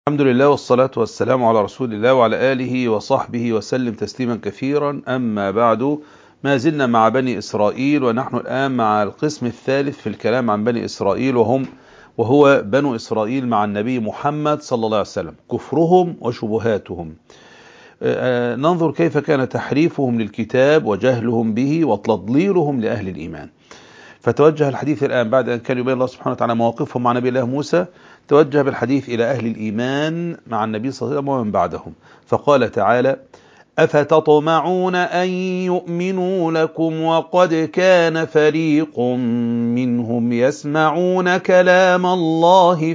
الحمد لله والصلاة والسلام على رسول الله وعلى آله وصحبه وسلم تسليما كثيرا. أما بعد، ما زلنا مع بني إسرائيل، ونحن الآن مع القسم الثالث في الكلام عن بني إسرائيل، وهو بنو إسرائيل مع النبي محمد صلى الله عليه وسلم، كفرهم وشبهاتهم. ننظر كيف كان تحريفهم للكتاب وجهلهم به وتضليلهم لأهل الإيمان. فتوجه الحديث الآن بعد أن كان يبين الله سبحانه وتعالى مواقفهم مع نبي الله موسى، توجه بالحديث إلى أهل الإيمان مع النبي صلى الله عليه وسلم ومن بعدهم. فقال تعالى: أفتطمعون أن يؤمنوا لكم وقد كان فريق منهم يسمعون كلام الله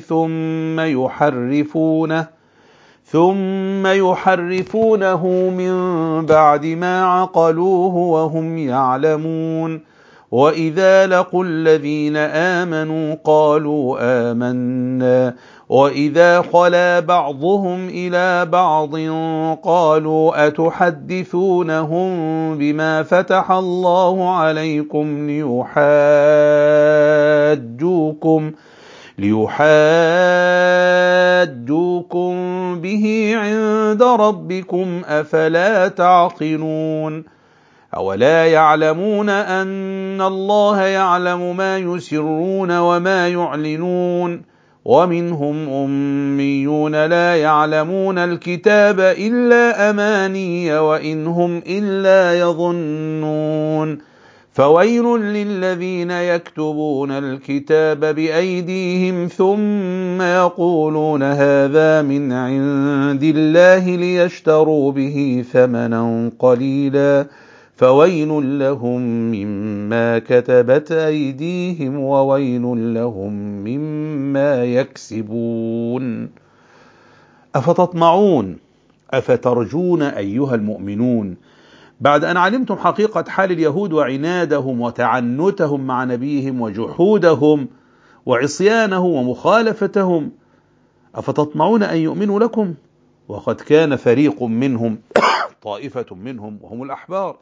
ثم يحرفونه من بعد ما عقلوه وهم يعلمون. وإذا لقوا الذين آمنوا قالوا آمنا، وإذا خلا بعضهم إلى بعض قالوا أتحدثونهم بما فتح الله عليكم ليحاجوكم به عند ربكم أفلا تعقلون. أولا يعلمون أن الله يعلم ما يسرون وما يعلنون. ومنهم أميون لا يعلمون الكتاب إلا أماني وإن هم إلا يظنون. فويل للذين يكتبون الكتاب بأيديهم ثم يقولون هذا من عند الله ليشتروا به ثمنا قليلا فويل لهم مما كتبت أيديهم وويل لهم مما يكسبون. أفتطمعون أفترجون أيها المؤمنون، بعد أن علمتم حقيقة حال اليهود وعنادهم وتعنتهم مع نبيهم وجحودهم وعصيانه ومخالفتهم، أفتطمعون أن يؤمنوا لكم وقد كان فريق منهم طائفة منهم وهم الأحبار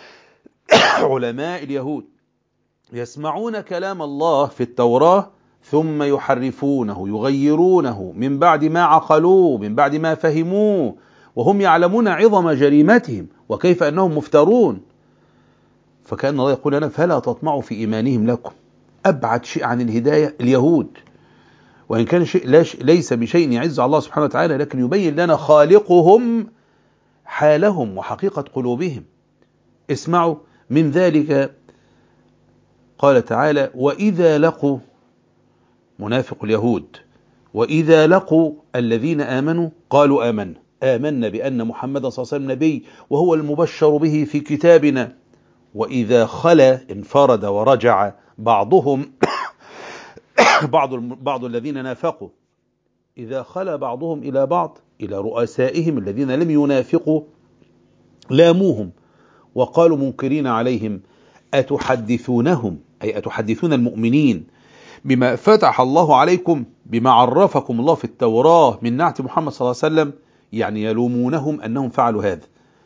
علماء اليهود يسمعون كلام الله في التوراة ثم يحرفونه يغيرونه من بعد ما عقلوه، من بعد ما فهموه، وهم يعلمون عظم جريمتهم وكيف أنهم مفترون. فكأن الله يقول لنا: فلا تطمعوا في إيمانهم لكم. أبعد شيء عن الهداية اليهود، وإن كان شيء ليس بشيء يعز على الله سبحانه وتعالى، لكن يبين لنا خالقهم حالهم وحقيقة قلوبهم. اسمعوا من ذلك. قال تعالى: وإذا لقوا، منافق اليهود، وإذا لقوا الذين آمنوا قالوا آمنا بأن محمد صلى الله عليه وسلم نبي وهو المبشر به في كتابنا. وإذا خلا انفرد ورجع بعضهم بعض الذين نافقوا، إذا خلا بعضهم إلى بعض إلى رؤسائهم الذين لم ينافقوا لاموهم وقالوا منكرين عليهم: أتحدثونهم، أي أتحدثون المؤمنين، بما فتح الله عليكم، بما عرفكم الله في التوراة من نعت محمد صلى الله عليه وسلم، يعني يلومونهم أنهم فعلوا هذا.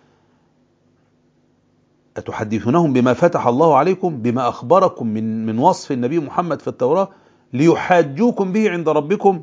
أتحدثونهم بما فتح الله عليكم، بما أخبركم من وصف النبي محمد في التوراة، ليحاجوكم به عند ربكم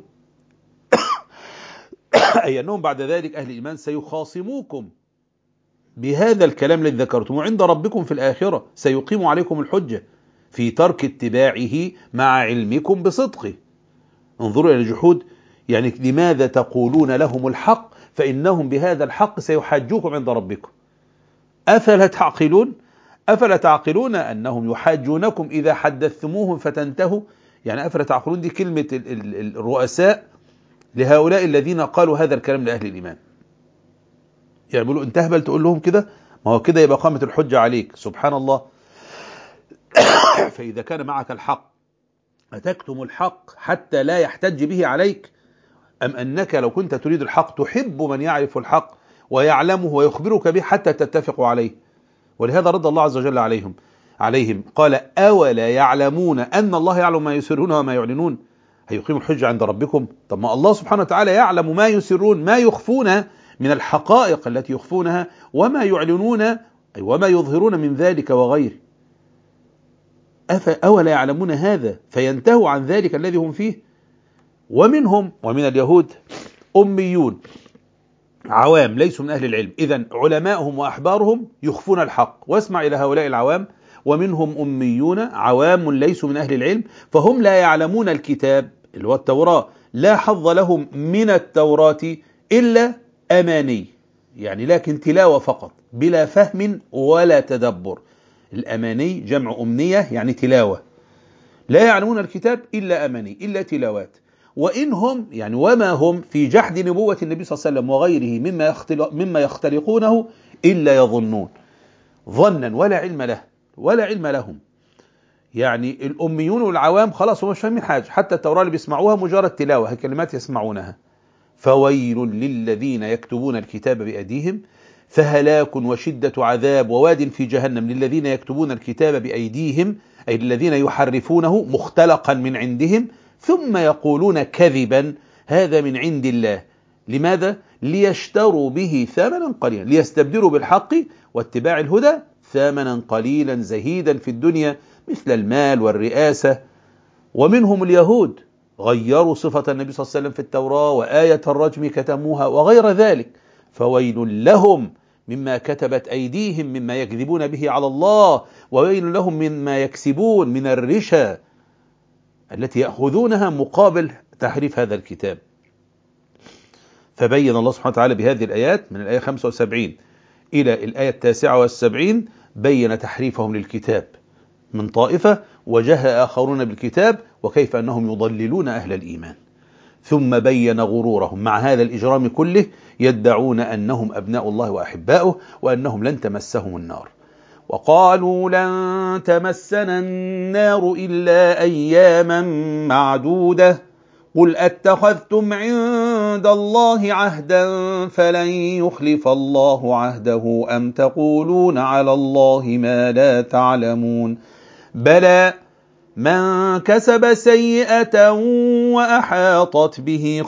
أي أنهم بعد ذلك أهل الإيمان سيخاصموكم بهذا الكلام الذي ذكرتم عند ربكم في الآخرة، سيقيم عليكم الحجة في ترك اتباعه مع علمكم بصدقه. انظروا إلى الجحود، يعني لماذا تقولون لهم الحق فإنهم بهذا الحق سيحاجوكم عند ربكم. أفلا تعقلون أنهم يحاجونكم إذا حدثتموهم فتنتهوا؟ يعني أفلا تعقلون، دي كلمة الرؤساء لهؤلاء الذين قالوا هذا الكلام لأهل الإيمان. يعني بيقولوا: انت هبل تقول لهم كده؟ ما هو كده يبقى قامت الحجة عليك. سبحان الله. فإذا كان معك الحق أتكتم الحق حتى لا يحتج به عليك، أم أنك لو كنت تريد الحق تحب من يعرف الحق ويعلمه ويخبرك به حتى تتفق عليه؟ ولهذا رد الله عز وجل عليهم قال: أولا يعلمون أن الله يعلم ما يسرون وما يعلنون. هيقيم الحجة عند ربكم؟ طب ما الله سبحانه وتعالى يعلم ما يسرون، ما يخفون من الحقائق التي يخفونها، وما يعلنون أي وما يظهرون من ذلك وغيره. أولا يعلمون هذا فينتهوا عن ذلك الذي هم فيه. ومنهم ومن اليهود أميون عوام ليسوا من أهل العلم، إذن علماءهم وأحبارهم يخفون الحق. واسمع إلى هؤلاء العوام: ومنهم أميون عوام ليسوا من أهل العلم فهم لا يعلمون الكتاب اللي هو التوراة، لا حظ لهم من التوراة إلا أماني، يعني لكن تلاوة فقط بلا فهم ولا تدبر. الأماني جمع أمنية يعني تلاوة، لا يعلمون الكتاب إلا أماني، إلا تلاوات. وإنهم يعني وما هم في جحد نبوة النبي صلى الله عليه وسلم وغيره مما يختلقونه إلا يظنون ظنا ولا علم له ولا علم لهم. يعني الأميون والعوام خلاص هم مش فاهمين حاجة، حتى التوراة اللي بيسمعوها مجرد تلاوة، هي كلمات يسمعونها. فويل للذين يكتبون الكتاب بأيديهم، فهلاك وشدة عذاب وواد في جهنم للذين يكتبون الكتاب بأيديهم، أي الذين يحرفونه مختلقا من عندهم، ثم يقولون كذبا هذا من عند الله. لماذا؟ ليشتروا به ثمنا قليلا، ليستبدلوا بالحق واتباع الهدى ثمنا قليلا زهيدا في الدنيا مثل المال والرئاسة. ومنهم اليهود غيروا صفة النبي صلى الله عليه وسلم في التوراة، وآية الرجم كتموها وغير ذلك. فويل لهم مما كتبت أيديهم مما يكذبون به على الله، وويل لهم مما يكسبون من الرشا التي يأخذونها مقابل تحريف هذا الكتاب. فبين الله سبحانه وتعالى بهذه الآيات من الآية 75 إلى الآية 79 بين تحريفهم للكتاب من طائفة، وجه آخرون بالكتاب، وكيف أنهم يضللون أهل الإيمان. ثم بين غرورهم مع هذا الإجرام كله، يدعون أنهم أبناء الله وأحباؤه وأنهم لن تمسهم النار. وقالوا لن تمسنا النار إلا أياما معدودة قل أتخذتم عند الله عهدا فلن يخلف الله عهده أم تقولون على الله ما لا تعلمون بلى من كسب سيئة وأحاطت به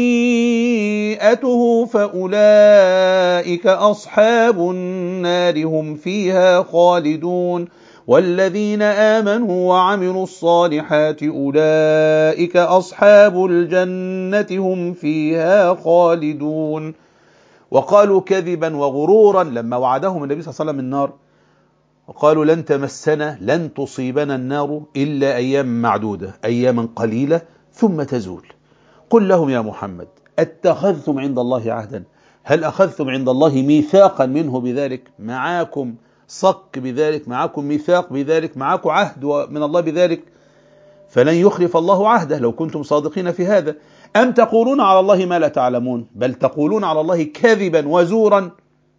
خطيئته فأولئك أصحاب النار هم فيها خالدون والذين آمنوا وعملوا الصالحات أولئك أصحاب الجنة هم فيها خالدون. وقالوا كذبا وغرورا لما وعدهم النبي صلى الله عليه وسلم النار، وقالوا لن تمسنا لن تصيبنا النار إلا أيام معدودة، أياما قليلة ثم تزول. قل لهم يا محمد اتخذتم عند الله عهدا، هل أخذتم عند الله ميثاقا منه بذلك؟ معاكم صك بذلك، معاكم ميثاق بذلك، معاكم عهد من الله بذلك؟ فلن يخلف الله عهده لو كنتم صادقين في هذا. أم تقولون على الله ما لا تعلمون، بل تقولون على الله كذبا وزورا.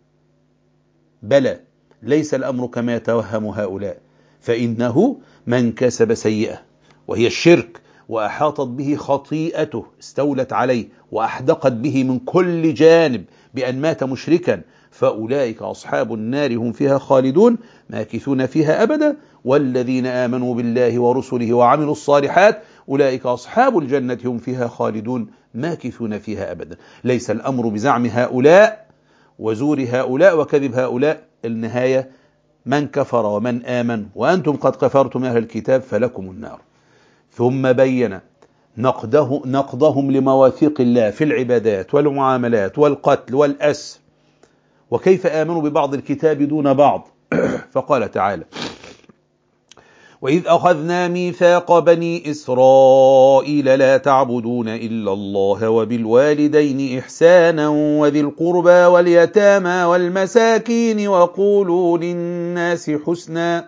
بلى ليس الأمر كما يتوهم هؤلاء، فإنه من كسب سيئة وهي الشرك وأحاطت به خطيئته استولت عليه وأحدقت به من كل جانب بأن مات مشركا، فأولئك أصحاب النار هم فيها خالدون ماكثون فيها أبدا والذين آمنوا بالله ورسله وعملوا الصالحات أولئك أصحاب الجنة هم فيها خالدون ماكثون فيها أبدا. ليس الأمر بزعم هؤلاء وزور هؤلاء وكذب هؤلاء، النهاية من كفر ومن آمن وأنتم قد كفرتم أهل الكتاب فلكم النار. ثم بين نقضهم لمواثيق الله في العبادات والمعاملات والقتل والأسر، وكيف آمنوا ببعض الكتاب دون بعض. فقال تعالى وإذ أخذنا ميثاق بني إسرائيل لا تعبدون إلا الله وبالوالدين إحسانا وذي القربى واليتامى والمساكين وقولوا للناس حسنا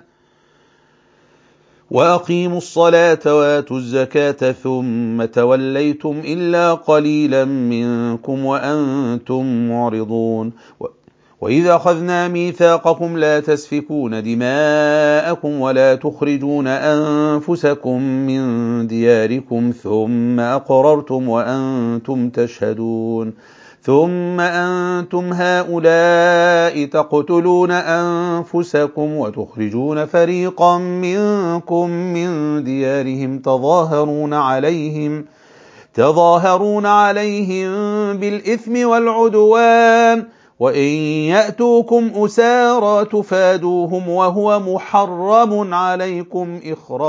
وأقيموا الصلاة وآتوا الزكاة ثم توليتم إلا قليلا منكم وأنتم معرضون وإذ أخذنا ميثاقكم لا تسفكون دماءكم ولا تخرجون أنفسكم من دياركم ثم أقررتم وأنتم تشهدون ثم أنتم هؤلاء تقتلون أنفسكم وتخرجون فريقا منكم من ديارهم تظاهرون عليهم بالإثم والعدوان وإن يأتوكم أسارى تفادوهم وهو محرم عليكم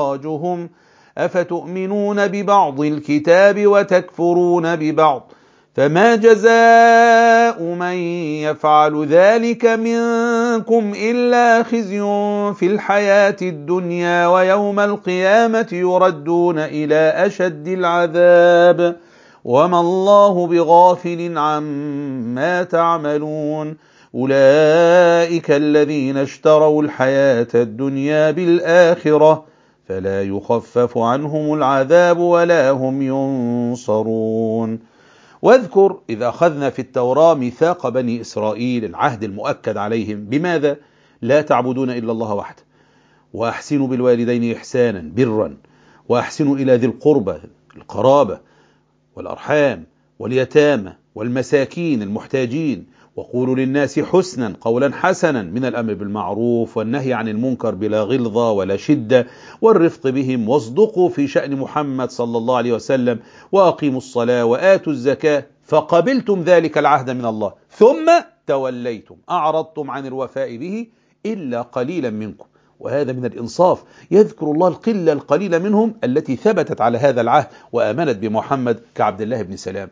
إخراجهم أفتؤمنون ببعض الكتاب وتكفرون ببعض فما جزاء من يفعل ذلك منكم إلا خزي في الحياة الدنيا ويوم القيامة يردون إلى أشد العذاب وما الله بغافل عما تعملون أولئك الذين اشتروا الحياة الدنيا بالآخرة فلا يخفف عنهم العذاب ولا هم ينصرون. واذكر إذا أخذنا في التوراة ميثاق بني إسرائيل، العهد المؤكد عليهم بماذا؟ لا تعبدون إلا الله وحده، وأحسنوا بالوالدين إحسانا برا، وأحسنوا إلى ذي القربى القرابة والأرحام واليتامى والمساكين المحتاجين، وقولوا للناس حسنا قولا حسنا من الأمر بالمعروف والنهي عن المنكر بلا غلظة ولا شدة والرفق بهم، واصدقوا في شأن محمد صلى الله عليه وسلم، وأقيموا الصلاة وآتوا الزكاة. فقبلتم ذلك العهد من الله ثم توليتم أعرضتم عن الوفاء به إلا قليلا منكم. وهذا من الإنصاف، يذكر الله القلة القليلة منهم التي ثبتت على هذا العهد وآمنت بمحمد كعبد الله بن سلام.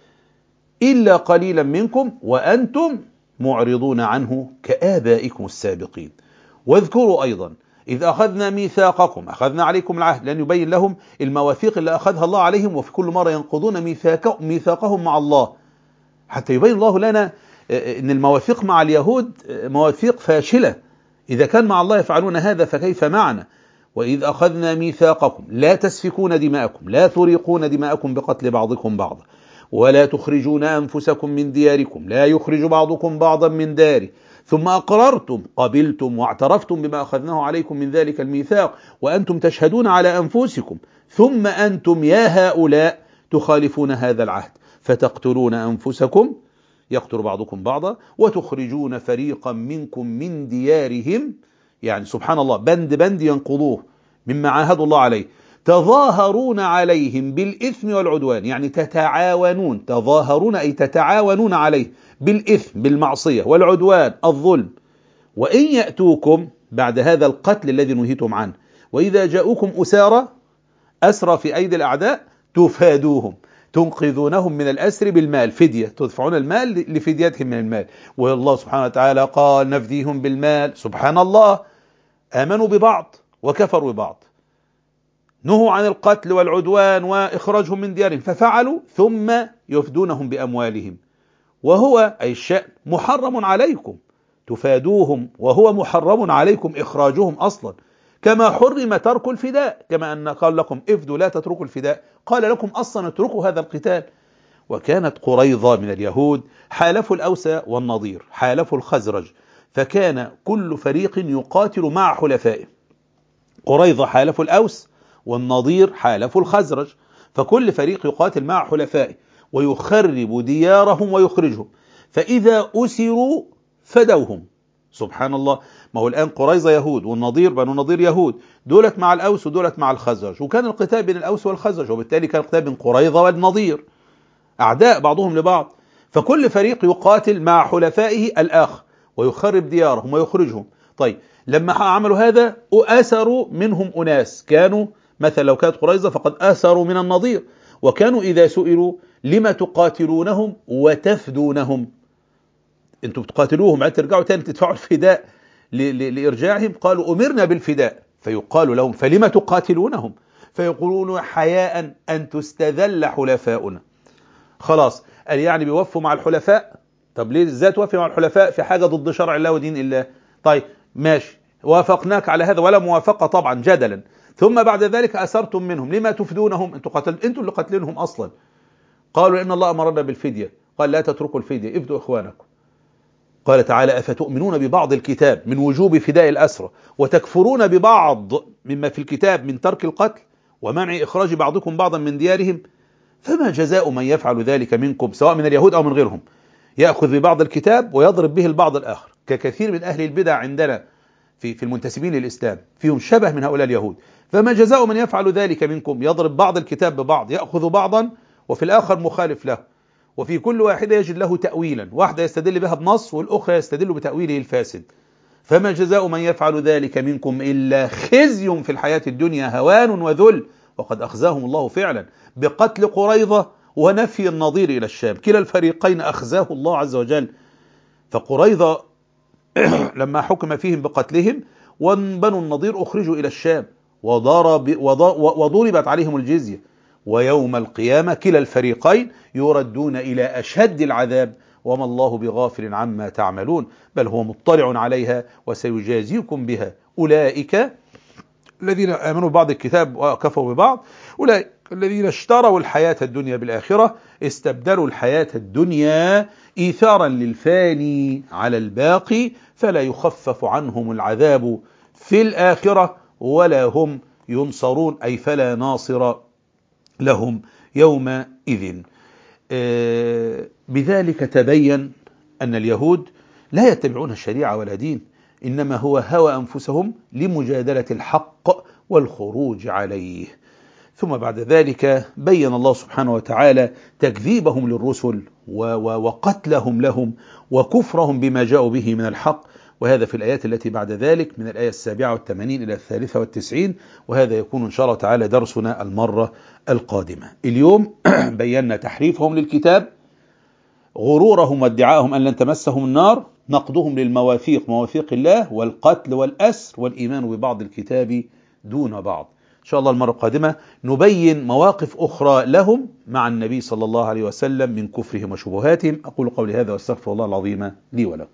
إلا قليلا منكم وأنتم معرضون عنه كآبائكم السابقين. واذكروا أيضا إذ أخذنا ميثاقكم، أخذنا عليكم العهد، لأن يبين لهم المواثيق اللي أخذها الله عليهم، وفي كل مرة ينقضون ميثاقهم مع الله، حتى يبين الله لنا أن المواثيق مع اليهود مواثيق فاشلة. إذا كان مع الله يفعلون هذا فكيف معنا؟ وإذ أخذنا ميثاقكم لا تسفكون دماءكم لا تريقون دماءكم بقتل بعضكم بعضا ولا تخرجون أنفسكم من دياركم لا يخرج بعضكم بعضا من داره ثم أقررتم قبلتم واعترفتم بما أخذناه عليكم من ذلك الميثاق وأنتم تشهدون على أنفسكم، ثم أنتم يا هؤلاء تخالفون هذا العهد فتقتلون أنفسكم، يقتل بعضكم بعضا، وتخرجون فريقا منكم من ديارهم. يعني سبحان الله، بند بند ينقضوه مما عاهدوا الله عليه. تظاهرون عليهم بالإثم والعدوان، يعني تتعاونون، تظاهرون أي تتعاونون عليه بالإثم بالمعصية والعدوان الظلم. وإن يأتوكم بعد هذا القتل الذي نهيتم عنه، وإذا جاءوكم أسرى في أيدي الأعداء تفادوهم، تنقذونهم من الأسر بالمال، فدية، تدفعون المال لفديتهم من المال. والله سبحانه وتعالى قال نفديهم بالمال. سبحان الله، آمنوا ببعض وكفروا ببعض، نهوا عن القتل والعدوان وإخراجهم من ديارهم ففعلوا، ثم يفدونهم بأموالهم، وهو أي الشأن محرم عليكم، تفادوهم وهو محرم عليكم إخراجهم أصلا، كما حرم ترك الفداء، كما أن قال لكم افدوا لا تتركوا الفداء، قال لكم أصلا اتركوا هذا القتال. وكانت قريظة من اليهود حالفوا الأوس والنضير، حالفوا الخزرج، فكان كل فريق يقاتل مع حلفائه. قريظة حالفوا الأوس والنضير حالفوا الخزرج، فكل فريق يقاتل مع حلفائه ويخرب ديارهم ويخرجهم، فإذا أسروا فدوهم. سبحان الله، ما هو الآن قريظة يهود والنضير بنو نضير يهود، دولت مع الأوس ودولت مع الخزرج، وكان القتال بين الأوس والخزرج، وبالتالي كان القتال بين قريظة والنضير، أعداء بعضهم لبعض، فكل فريق يقاتل مع حلفائه الآخر ويخرب ديارهم ويخرجهم. طيب لما عملوا هذا أسروا منهم أناس، كانوا مثلا لو كانت قريظة فقد أسروا من النضير، وكانوا إذا سئلوا لما تقاتلونهم وتفدونهم، انتم بتقاتلوهم بعد ترجعوا تاني تدفعوا الفداء لإرجاعهم، قالوا أمرنا بالفداء، فيقال لهم فلما تقاتلونهم، فيقولون حياء أن تستذل حلفاؤنا. خلاص، قال يعني بيوفوا مع الحلفاء. طب ليه ازاي توفي مع الحلفاء في حاجة ضد شرع الله ودين الله؟ طيب ماشي، وافقناك على هذا ولا موافقة طبعا جدلا، ثم بعد ذلك أسرتم منهم لما تفدونهم، انتوا اللي قتلنهم أصلا. قالوا إن الله أمرنا بالفدية، قال لا تتركوا الفدية، افدوا إخوانكم. قال تعالى أفتؤمنون ببعض الكتاب من وجوب فداء الأسرى وتكفرون ببعض مما في الكتاب من ترك القتل ومنع إخراج بعضكم بعضا من ديارهم، فما جزاء من يفعل ذلك منكم سواء من اليهود أو من غيرهم، يأخذ ببعض الكتاب ويضرب به البعض الآخر، ككثير من أهل البدع عندنا في المنتسبين للإسلام، فيهم شبه من هؤلاء اليهود. فما جزاء من يفعل ذلك منكم، يضرب بعض الكتاب ببعض، يأخذ بعضا وفي الآخر مخالف له، وفي كل واحدة يجد له تأويلا، واحدة يستدل بها بنص والأخرى يستدل بتأويله الفاسد. فما جزاء من يفعل ذلك منكم إلا خزي في الحياة الدنيا، هوان وذل، وقد أخزاهم الله فعلا بقتل قريظة ونفي النظير إلى الشام. كلا الفريقين أخزاه الله عز وجل. فقريظة لما حكم فيهم بقتلهم، وبنو النضير أخرجوا إلى الشام وضربت عليهم الجزية. ويوم القيامة كلا الفريقين يردون إلى أشد العذاب، وما الله بغافل عما تعملون، بل هو مطلع عليها وسيجازيكم بها. أولئك الذين آمنوا ببعض الكتاب وكفروا ببعض، أولئك الذين اشتروا الحياة الدنيا بالآخرة، استبدلوا الحياة الدنيا إيثارا للفاني على الباقي، فلا يخفف عنهم العذاب في الآخرة ولا هم ينصرون، أي فلا ناصر لهم يومئذ. بذلك تبين أن اليهود لا يتبعون الشريعة ولا دين، إنما هو هوى أنفسهم لمجادلة الحق والخروج عليه. ثم بعد ذلك بين الله سبحانه وتعالى تكذيبهم للرسل وقتلهم لهم وكفرهم بما جاءوا به من الحق، وهذا في الآيات التي بعد ذلك من الآية 87 إلى 93، وهذا يكون إن شاء الله تعالى درسنا المرة القادمة. اليوم بينا تحريفهم للكتاب، غرورهم وادعائهم أن لن تمسهم النار، نقضهم للمواثيق، مواثيق الله، والقتل والأسر، والإيمان ببعض الكتاب دون بعض. إن شاء الله المرة القادمة نبين مواقف أخرى لهم مع النبي صلى الله عليه وسلم من كفرهم وشبهاتهم. أقول قولي هذا واستغفر الله العظيم لي ولكم.